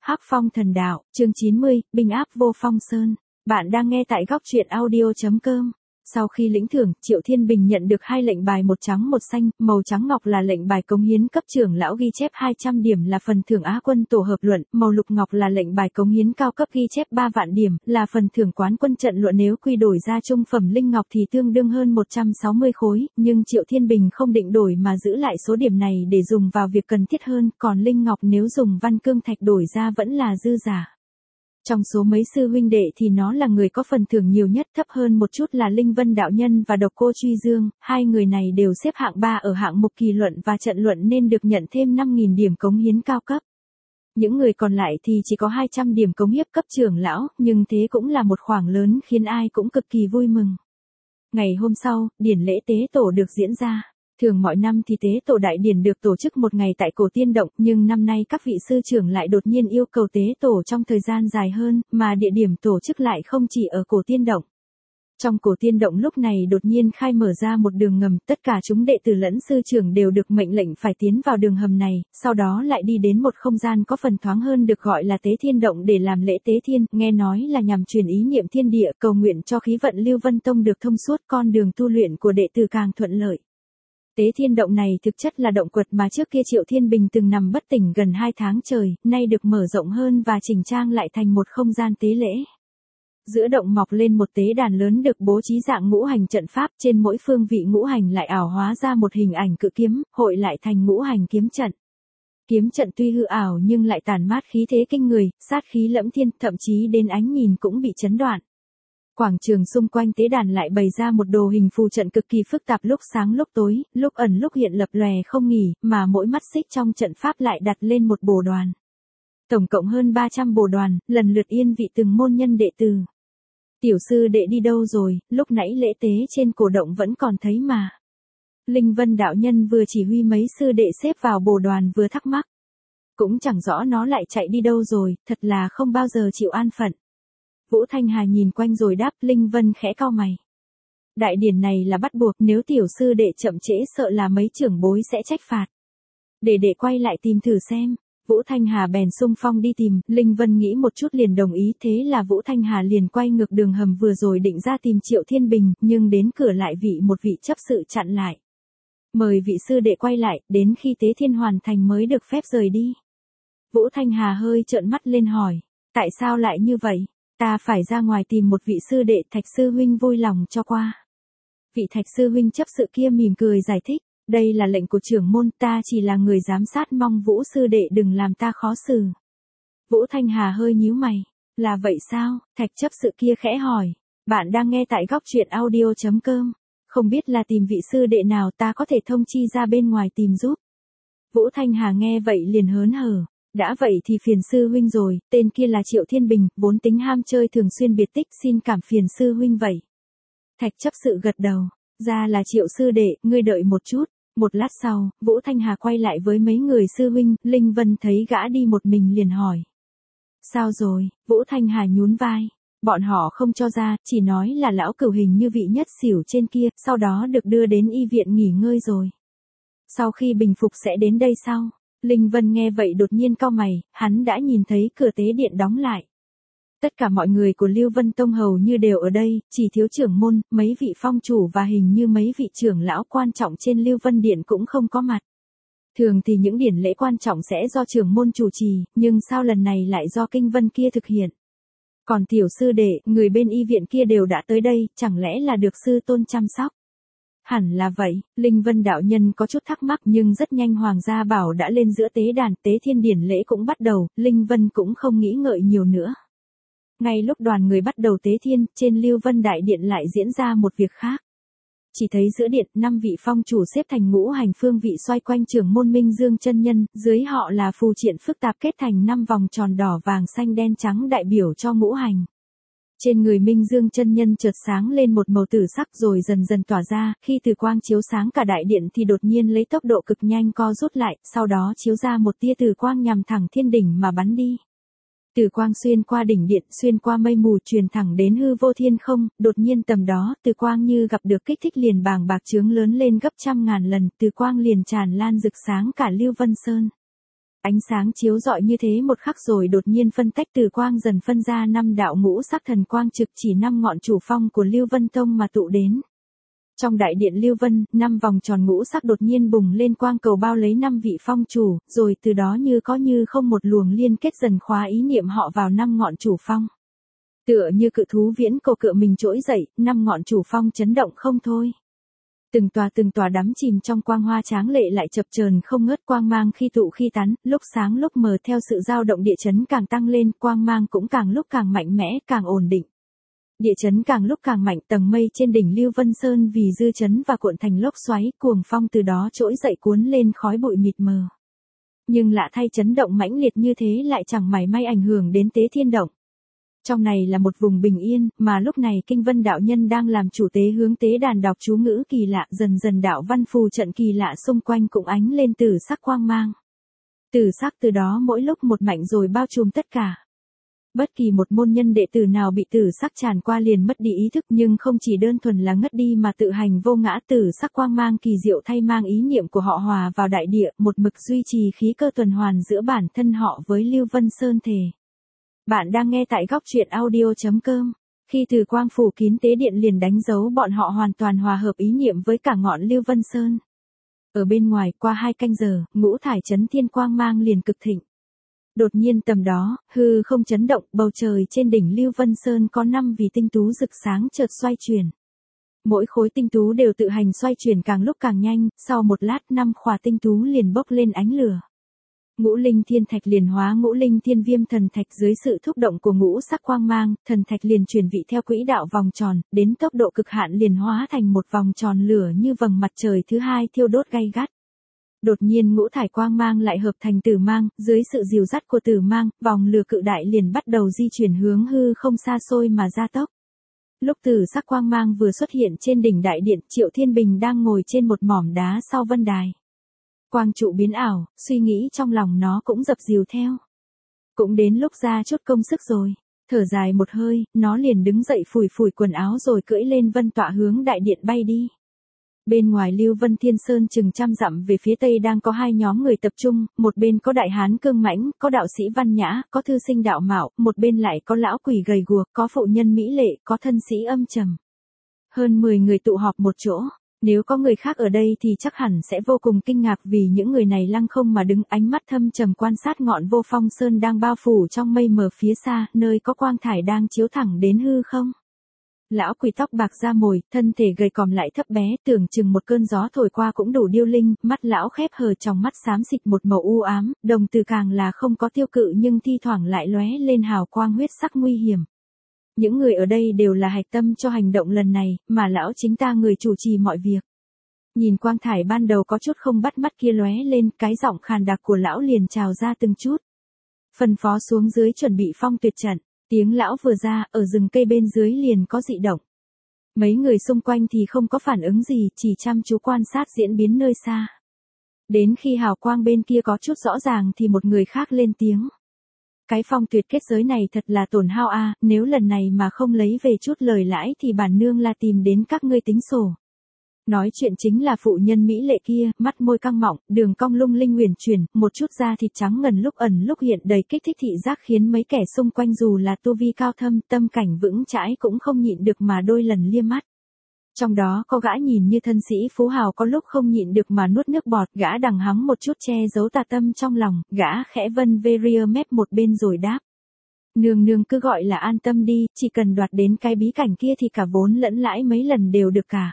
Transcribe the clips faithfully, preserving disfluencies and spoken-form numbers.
Hắc Phong Thần Đạo, chương chín mươi, binh áp vô Phong Sơn. Bạn đang nghe tại góc truyện audio chấm com. Sau khi lĩnh thưởng, Triệu Thiên Bình nhận được hai lệnh bài một trắng một xanh, màu trắng ngọc là lệnh bài cống hiến cấp trưởng lão ghi chép hai trăm điểm là phần thưởng Á quân tổ hợp luận, màu lục ngọc là lệnh bài cống hiến cao cấp ghi chép ba vạn điểm, là phần thưởng quán quân trận luận nếu quy đổi ra trung phẩm linh ngọc thì tương đương hơn một trăm sáu mươi khối, nhưng Triệu Thiên Bình không định đổi mà giữ lại số điểm này để dùng vào việc cần thiết hơn, còn linh ngọc nếu dùng văn cương thạch đổi ra vẫn là dư giả. Trong số mấy sư huynh đệ thì nó là người có phần thưởng nhiều nhất, thấp hơn một chút là Linh Vân Đạo Nhân và Độc Cô Truy Dương, hai người này đều xếp hạng ba ở hạng mục kỳ luận và trận luận nên được nhận thêm năm nghìn điểm cống hiến cao cấp. Những người còn lại thì chỉ có hai trăm điểm cống hiếp cấp trưởng lão, nhưng thế cũng là một khoản lớn khiến ai cũng cực kỳ vui mừng. Ngày hôm sau, điển lễ tế tổ được diễn ra. Thường mọi năm thì tế tổ đại điển được tổ chức một ngày tại Cổ Tiên Động, nhưng năm nay các vị sư trưởng lại đột nhiên yêu cầu tế tổ trong thời gian dài hơn, mà địa điểm tổ chức lại không chỉ ở Cổ Tiên Động. Trong Cổ Tiên Động lúc này đột nhiên khai mở ra một đường ngầm, tất cả chúng đệ tử lẫn sư trưởng đều được mệnh lệnh phải tiến vào đường hầm này, sau đó lại đi đến một không gian có phần thoáng hơn được gọi là Tế Thiên Động để làm lễ tế thiên, nghe nói là nhằm truyền ý niệm thiên địa, cầu nguyện cho khí vận Lưu Vân Tông được thông suốt, con đường tu luyện của đệ tử càng thuận lợi. Tế Thiên Động này thực chất là động quật mà trước kia Triệu Thiên Bình từng nằm bất tỉnh gần hai tháng trời, nay được mở rộng hơn và chỉnh trang lại thành một không gian tế lễ. Giữa động mọc lên một tế đàn lớn được bố trí dạng ngũ hành trận pháp, trên mỗi phương vị ngũ hành lại ảo hóa ra một hình ảnh cự kiếm, hội lại thành ngũ hành kiếm trận. Kiếm trận tuy hư ảo nhưng lại tản mát khí thế kinh người, sát khí lẫm thiên, thậm chí đến ánh nhìn cũng bị chấn đoạn. Quảng trường xung quanh tế đàn lại bày ra một đồ hình phù trận cực kỳ phức tạp, lúc sáng lúc tối, lúc ẩn lúc hiện lập lòe không nghỉ, mà mỗi mắt xích trong trận pháp lại đặt lên một bồ đoàn. Tổng cộng hơn ba trăm bồ đoàn, lần lượt yên vị từng môn nhân đệ tử. Tiểu sư đệ đi đâu rồi, lúc nãy lễ tế trên cổ động vẫn còn thấy mà. Linh Vân Đạo Nhân vừa chỉ huy mấy sư đệ xếp vào bồ đoàn vừa thắc mắc. Cũng chẳng rõ nó lại chạy đi đâu rồi, thật là không bao giờ chịu an phận. Vũ Thanh Hà nhìn quanh rồi đáp. Linh Vân khẽ cau mày. Đại điển này là bắt buộc, nếu tiểu sư đệ chậm trễ sợ là mấy trưởng bối sẽ trách phạt. Để để quay lại tìm thử xem. Vũ Thanh Hà bèn xung phong đi tìm, Linh Vân nghĩ một chút liền đồng ý, thế là Vũ Thanh Hà liền quay ngược đường hầm vừa rồi định ra tìm Triệu Thiên Bình, nhưng đến cửa lại vị một vị chấp sự chặn lại. Mời vị sư đệ quay lại, đến khi tế thiên hoàn thành mới được phép rời đi. Vũ Thanh Hà hơi trợn mắt lên hỏi, tại sao lại như vậy? Ta phải ra ngoài tìm một vị sư đệ, Thạch sư huynh vui lòng cho qua. Vị Thạch sư huynh chấp sự kia mỉm cười giải thích, đây là lệnh của trưởng môn, ta chỉ là người giám sát, mong Vũ sư đệ đừng làm ta khó xử. Vũ Thanh Hà hơi nhíu mày, là vậy sao? Thạch chấp sự kia khẽ hỏi, bạn đang nghe tại góc truyện audio chấm com, không biết là tìm vị sư đệ nào, ta có thể thông chi ra bên ngoài tìm giúp. Vũ Thanh Hà nghe vậy liền hớn hở. Đã vậy thì phiền sư huynh rồi, tên kia là Triệu Thiên Bình, vốn tính ham chơi thường xuyên biệt tích, xin cảm phiền sư huynh vậy. Thạch chấp sự gật đầu, ra là Triệu sư đệ, ngươi đợi một chút. Một lát sau, Vũ Thanh Hà quay lại với mấy người sư huynh, Linh Vân thấy gã đi một mình liền hỏi. Sao rồi? Vũ Thanh Hà nhún vai. Bọn họ không cho ra, chỉ nói là lão cửu hình như vị nhất xỉu trên kia, sau đó được đưa đến y viện nghỉ ngơi rồi. Sau khi bình phục sẽ đến đây sau. Linh Vân nghe vậy đột nhiên cau mày, hắn đã nhìn thấy cửa tế điện đóng lại. Tất cả mọi người của Lưu Vân Tông hầu như đều ở đây, chỉ thiếu trưởng môn, mấy vị phong chủ và hình như mấy vị trưởng lão quan trọng trên Lưu Vân Điện cũng không có mặt. Thường thì những điển lễ quan trọng sẽ do trưởng môn chủ trì, nhưng sao lần này lại do Kinh Vân kia thực hiện. Còn tiểu sư đệ, người bên y viện kia đều đã tới đây, chẳng lẽ là được sư tôn chăm sóc? Hẳn là vậy, Linh Vân Đạo Nhân có chút thắc mắc nhưng rất nhanh Hoàng gia bảo đã lên giữa tế đàn, tế thiên điển lễ cũng bắt đầu, Linh Vân cũng không nghĩ ngợi nhiều nữa. Ngay lúc đoàn người bắt đầu tế thiên, trên Lưu Vân Đại Điện lại diễn ra một việc khác. Chỉ thấy giữa điện, năm vị phong chủ xếp thành ngũ hành phương vị xoay quanh trưởng môn Minh Dương chân nhân, dưới họ là phù triện phức tạp kết thành năm vòng tròn đỏ vàng xanh đen trắng đại biểu cho ngũ hành. Trên người Minh Dương chân nhân chợt sáng lên một màu tử sắc rồi dần dần tỏa ra, khi từ quang chiếu sáng cả đại điện thì đột nhiên lấy tốc độ cực nhanh co rút lại, sau đó chiếu ra một tia từ quang nhằm thẳng thiên đỉnh mà bắn đi. Từ quang xuyên qua đỉnh điện, xuyên qua mây mù truyền thẳng đến hư vô thiên không, đột nhiên tầm đó, từ quang như gặp được kích thích liền bàng bạc chướng lớn lên gấp trăm ngàn lần, từ quang liền tràn lan rực sáng cả Lưu Vân Sơn. Ánh sáng chiếu rọi như thế một khắc rồi đột nhiên phân tách từ quang dần phân ra năm đạo ngũ sắc thần quang trực chỉ năm ngọn chủ phong của Lưu Vân Tông mà tụ đến. Trong đại điện Lưu Vân, năm vòng tròn ngũ sắc đột nhiên bùng lên quang cầu bao lấy năm vị phong chủ, rồi từ đó như có như không một luồng liên kết dần khóa ý niệm họ vào năm ngọn chủ phong. Tựa như cự thú viễn cổ cựa mình trỗi dậy, năm ngọn chủ phong chấn động không thôi. Từng tòa từng tòa đắm chìm trong quang hoa tráng lệ lại chập chờn không ngớt, quang mang khi tụ khi tán, lúc sáng lúc mờ, theo sự dao động địa chấn càng tăng lên, quang mang cũng càng lúc càng mạnh mẽ, càng ổn định. Địa chấn càng lúc càng mạnh, tầng mây trên đỉnh Lưu Vân Sơn vì dư chấn và cuộn thành lốc xoáy, cuồng phong từ đó trỗi dậy cuốn lên khói bụi mịt mờ. Nhưng lạ thay, chấn động mãnh liệt như thế lại chẳng mảy may ảnh hưởng đến Tế Thiên Động. Trong này là một vùng bình yên, mà lúc này Kinh Vân đạo nhân đang làm chủ tế hướng tế đàn đọc chú ngữ kỳ lạ, dần dần đạo văn phù trận kỳ lạ xung quanh cũng ánh lên tử sắc quang mang. Tử sắc từ đó mỗi lúc một mạnh rồi bao trùm tất cả. Bất kỳ một môn nhân đệ tử nào bị tử sắc tràn qua liền mất đi ý thức, nhưng không chỉ đơn thuần là ngất đi mà tự hành vô ngã, tử sắc quang mang kỳ diệu thay mang ý niệm của họ hòa vào đại địa, một mực duy trì khí cơ tuần hoàn giữa bản thân họ với Lưu Vân Sơn thể. Bạn đang nghe tại góc truyện audio chấm com. Khi từ quang phủ kín tế điện liền đánh dấu bọn họ hoàn toàn hòa hợp ý niệm với cả ngọn Lưu Vân Sơn. Ở bên ngoài qua hai canh giờ, ngũ thải chấn thiên quang mang liền cực thịnh. Đột nhiên tầm đó, hư không chấn động, bầu trời trên đỉnh Lưu Vân Sơn có năm vì tinh tú rực sáng chợt xoay chuyển. Mỗi khối tinh tú đều tự hành xoay chuyển càng lúc càng nhanh, sau một lát năm khỏa tinh tú liền bốc lên ánh lửa. Ngũ linh thiên thạch liền hóa ngũ linh thiên viêm thần thạch, dưới sự thúc động của ngũ sắc quang mang, thần thạch liền chuyển vị theo quỹ đạo vòng tròn, đến tốc độ cực hạn liền hóa thành một vòng tròn lửa như vầng mặt trời thứ hai thiêu đốt gay gắt. Đột nhiên ngũ thải quang mang lại hợp thành tử mang, dưới sự dìu dắt của tử mang, vòng lửa cự đại liền bắt đầu di chuyển hướng hư không xa xôi mà gia tốc. Lúc tử sắc quang mang vừa xuất hiện trên đỉnh đại điện, Triệu Thiên Bình đang ngồi trên một mỏm đá sau vân đài. Quang trụ biến ảo, suy nghĩ trong lòng nó cũng dập dìu theo. Cũng đến lúc ra chút công sức rồi, thở dài một hơi, nó liền đứng dậy phủi phủi quần áo rồi cưỡi lên vân tọa hướng đại điện bay đi. Bên ngoài Lưu Vân Thiên Sơn chừng trăm dặm về phía tây đang có hai nhóm người tập trung, một bên có đại hán cương mãnh, có đạo sĩ văn nhã, có thư sinh đạo mạo, một bên lại có lão quỷ gầy guộc, có phụ nhân mỹ lệ, có thân sĩ âm trầm. Hơn mười người tụ họp một chỗ. Nếu có người khác ở đây thì chắc hẳn sẽ vô cùng kinh ngạc vì những người này lăng không mà đứng, ánh mắt thâm trầm quan sát ngọn Vô Phong Sơn đang bao phủ trong mây mờ phía xa, nơi có quang thải đang chiếu thẳng đến hư không. Lão quỷ tóc bạc da mồi, thân thể gầy còm lại thấp bé, tưởng chừng một cơn gió thổi qua cũng đủ điêu linh, mắt lão khép hờ, trong mắt xám xịt một màu u ám, đồng từ càng là không có tiêu cự nhưng thi thoảng lại lóe lên hào quang huyết sắc nguy hiểm. Những người ở đây đều là hạch tâm cho hành động lần này, mà lão chính ta người chủ trì mọi việc. Nhìn quang thải ban đầu có chút không bắt mắt kia lóe lên, cái giọng khàn đặc của lão liền trào ra từng chút. Phân phó xuống dưới chuẩn bị phong tuyệt trận, tiếng lão vừa ra, ở rừng cây bên dưới liền có dị động. Mấy người xung quanh thì không có phản ứng gì, chỉ chăm chú quan sát diễn biến nơi xa. Đến khi hào quang bên kia có chút rõ ràng thì một người khác lên tiếng. Cái phong tuyệt kết giới này thật là tổn hao a, à, nếu lần này mà không lấy về chút lời lãi thì bản nương là tìm đến các ngươi tính sổ. Nói chuyện chính là phụ nhân mỹ lệ kia, mắt môi căng mọng, đường cong lung linh huyền chuyển, một chút da thịt trắng ngần lúc ẩn lúc hiện đầy kích thích thị giác khiến mấy kẻ xung quanh dù là tu vi cao thâm, tâm cảnh vững chãi cũng không nhịn được mà đôi lần liếc mắt. Trong đó có gã nhìn như thân sĩ phú hào có lúc không nhịn được mà nuốt nước bọt, gã đằng hắng một chút che giấu tà tâm trong lòng, gã khẽ vân vê ria mép một bên rồi đáp. Nương nương cứ gọi là an tâm đi, chỉ cần đoạt đến cái bí cảnh kia thì cả vốn lẫn lãi mấy lần đều được cả.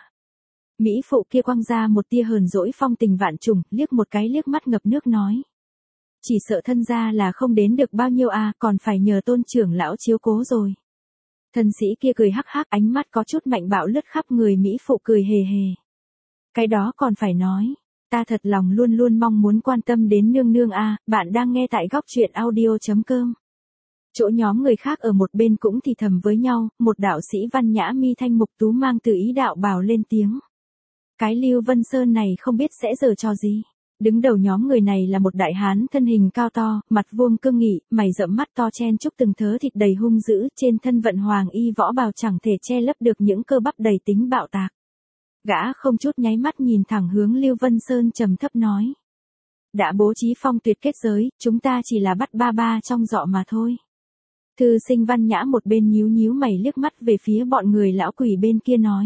Mỹ phụ kia quăng ra một tia hờn dỗi phong tình vạn trùng, liếc một cái liếc mắt ngập nước nói. Chỉ sợ thân gia là không đến được bao nhiêu à, còn phải nhờ tôn trưởng lão chiếu cố rồi. Thân sĩ kia cười hắc hắc, ánh mắt có chút mạnh bạo lướt khắp người Mỹ phụ cười hề hề. Cái đó còn phải nói, ta thật lòng luôn luôn mong muốn quan tâm đến nương nương a, à, bạn đang nghe tại góc truyện audio chấm com. Chỗ nhóm người khác ở một bên cũng thì thầm với nhau, một đạo sĩ văn nhã mi thanh mục tú mang từ ý đạo bào lên tiếng. Cái Lưu Vân Sơn này không biết sẽ giở trò gì. Đứng đầu nhóm người này là một đại hán thân hình cao to, mặt vuông cương nghị, mày rậm mắt to chen chúc từng thớ thịt đầy hung dữ, trên thân vận hoàng y võ bào chẳng thể che lấp được những cơ bắp đầy tính bạo tạc. Gã không chút nháy mắt nhìn thẳng hướng Lưu Vân Sơn trầm thấp nói. Đã bố trí phong tuyệt kết giới, chúng ta chỉ là bắt ba ba trong dọ mà thôi. Thư sinh Văn Nhã một bên nhíu nhíu mày liếc mắt về phía bọn người lão quỷ bên kia nói.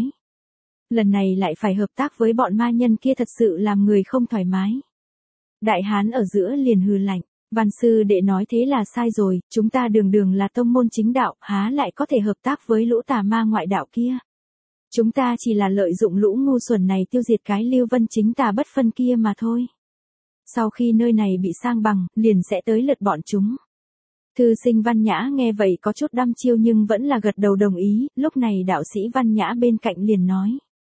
Lần này lại phải hợp tác với bọn ma nhân kia thật sự làm người không thoải mái. Đại hán ở giữa liền hừ lạnh. Văn sư đệ nói thế là sai rồi, chúng ta đường đường là tông môn chính đạo, há lại có thể hợp tác với lũ tà ma ngoại đạo kia. Chúng ta chỉ là lợi dụng lũ ngu xuẩn này tiêu diệt cái Lưu Vân chính tà bất phân kia mà thôi. Sau khi nơi này bị sang bằng, liền sẽ tới lượt bọn chúng. Thư sinh Văn Nhã nghe vậy có chút đăm chiêu nhưng vẫn là gật đầu đồng ý, lúc này đạo sĩ Văn Nhã bên cạnh liền nói.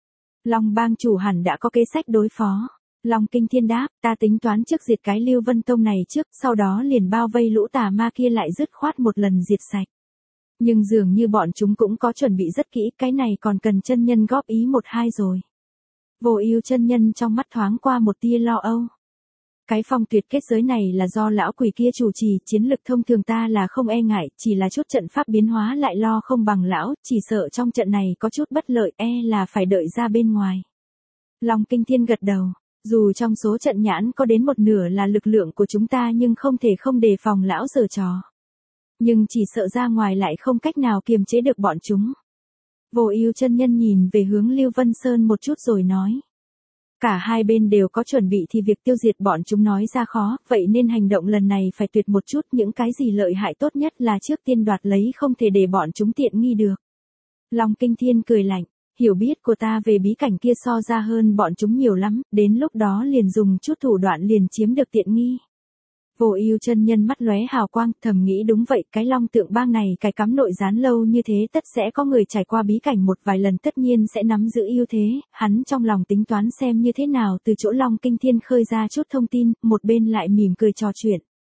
Long bang chủ hẳn đã có kế sách đối phó. Long Kinh Thiên đáp, ta tính toán trước diệt cái Lưu Vân Tông này trước, sau đó liền bao vây lũ tà ma kia lại dứt khoát một lần diệt sạch. Nhưng dường như bọn chúng cũng có chuẩn bị rất kỹ, cái này còn cần chân nhân góp ý một hai rồi. Vô Ưu chân nhân trong mắt thoáng qua một tia lo âu. Cái phong tuyệt kết giới này là do lão quỷ kia chủ trì, chiến lực thông thường ta là không e ngại, chỉ là chút trận pháp biến hóa lại lo không bằng lão, chỉ sợ trong trận này có chút bất lợi, e là phải đợi ra bên ngoài. Long Kinh Thiên gật đầu. Dù trong số trận nhãn có đến một nửa là lực lượng của chúng ta nhưng không thể không đề phòng lão giở trò. Nhưng chỉ sợ ra ngoài lại không cách nào kiềm chế được bọn chúng. Vô Ưu chân nhân nhìn về hướng Lưu Vân Sơn một chút rồi nói. Cả hai bên đều có chuẩn bị thì việc tiêu diệt bọn chúng nói ra khó, vậy nên hành động lần này phải tuyệt một chút, những cái gì lợi hại tốt nhất là trước tiên đoạt lấy, không thể để bọn chúng tiện nghi được. Long Kinh Thiên cười lạnh. Hiểu biết của ta về bí cảnh kia so ra hơn bọn chúng nhiều lắm, đến lúc đó liền dùng chút thủ đoạn liền chiếm được tiện nghi. Vô Ưu chân nhân mắt lóe hào quang, thầm nghĩ đúng vậy, cái Long Tượng bang này cái cắm nội gián lâu như thế tất sẽ có người trải qua bí cảnh một vài lần tất nhiên sẽ nắm giữ ưu thế, hắn trong lòng tính toán xem như thế nào từ chỗ Long Kinh Thiên khơi ra chút thông tin, một bên lại mỉm cười trò chuyện.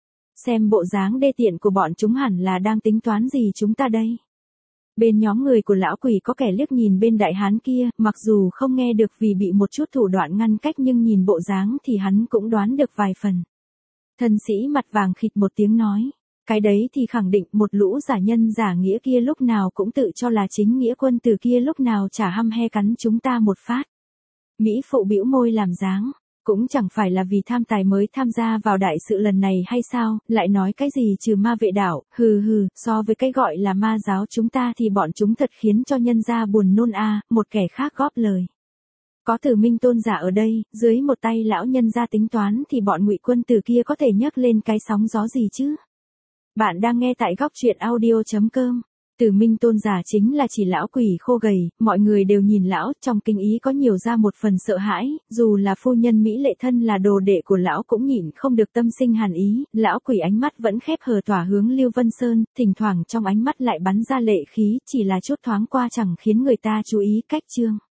Xem bộ dáng đê tiện của bọn chúng hẳn là đang tính toán gì chúng ta đây. Bên nhóm người của lão quỷ có kẻ liếc nhìn bên đại hán kia, mặc dù không nghe được vì bị một chút thủ đoạn ngăn cách nhưng nhìn bộ dáng thì hắn cũng đoán được vài phần. Thân sĩ mặt vàng khịt một tiếng nói, cái đấy thì khẳng định một lũ giả nhân giả nghĩa kia lúc nào cũng tự cho là chính nghĩa quân tử kia lúc nào chả hăm he cắn chúng ta một phát. Mỹ phụ bĩu môi làm dáng. Cũng chẳng phải là vì tham tài mới tham gia vào đại sự lần này hay sao, lại nói cái gì trừ ma vệ đảo, hừ hừ, so với cái gọi là ma giáo chúng ta thì bọn chúng thật khiến cho nhân gia buồn nôn a. Một kẻ khác góp lời. Có Tử Minh tôn giả ở đây, dưới một tay lão nhân gia tính toán thì bọn Ngụy quân tử kia có thể nhấc lên cái sóng gió gì chứ. Bạn đang nghe tại góc truyện audio chấm com. Tử Minh tôn giả chính là chỉ lão quỷ khô gầy, mọi người đều nhìn lão, trong kinh ý có nhiều ra một phần sợ hãi, dù là phu nhân Mỹ Lệ thân là đồ đệ của lão cũng nhịn không được tâm sinh hàn ý, lão quỷ ánh mắt vẫn khép hờ tỏa hướng Lưu Vân Sơn, thỉnh thoảng trong ánh mắt lại bắn ra lệ khí, chỉ là chút thoáng qua chẳng khiến người ta chú ý cách chương.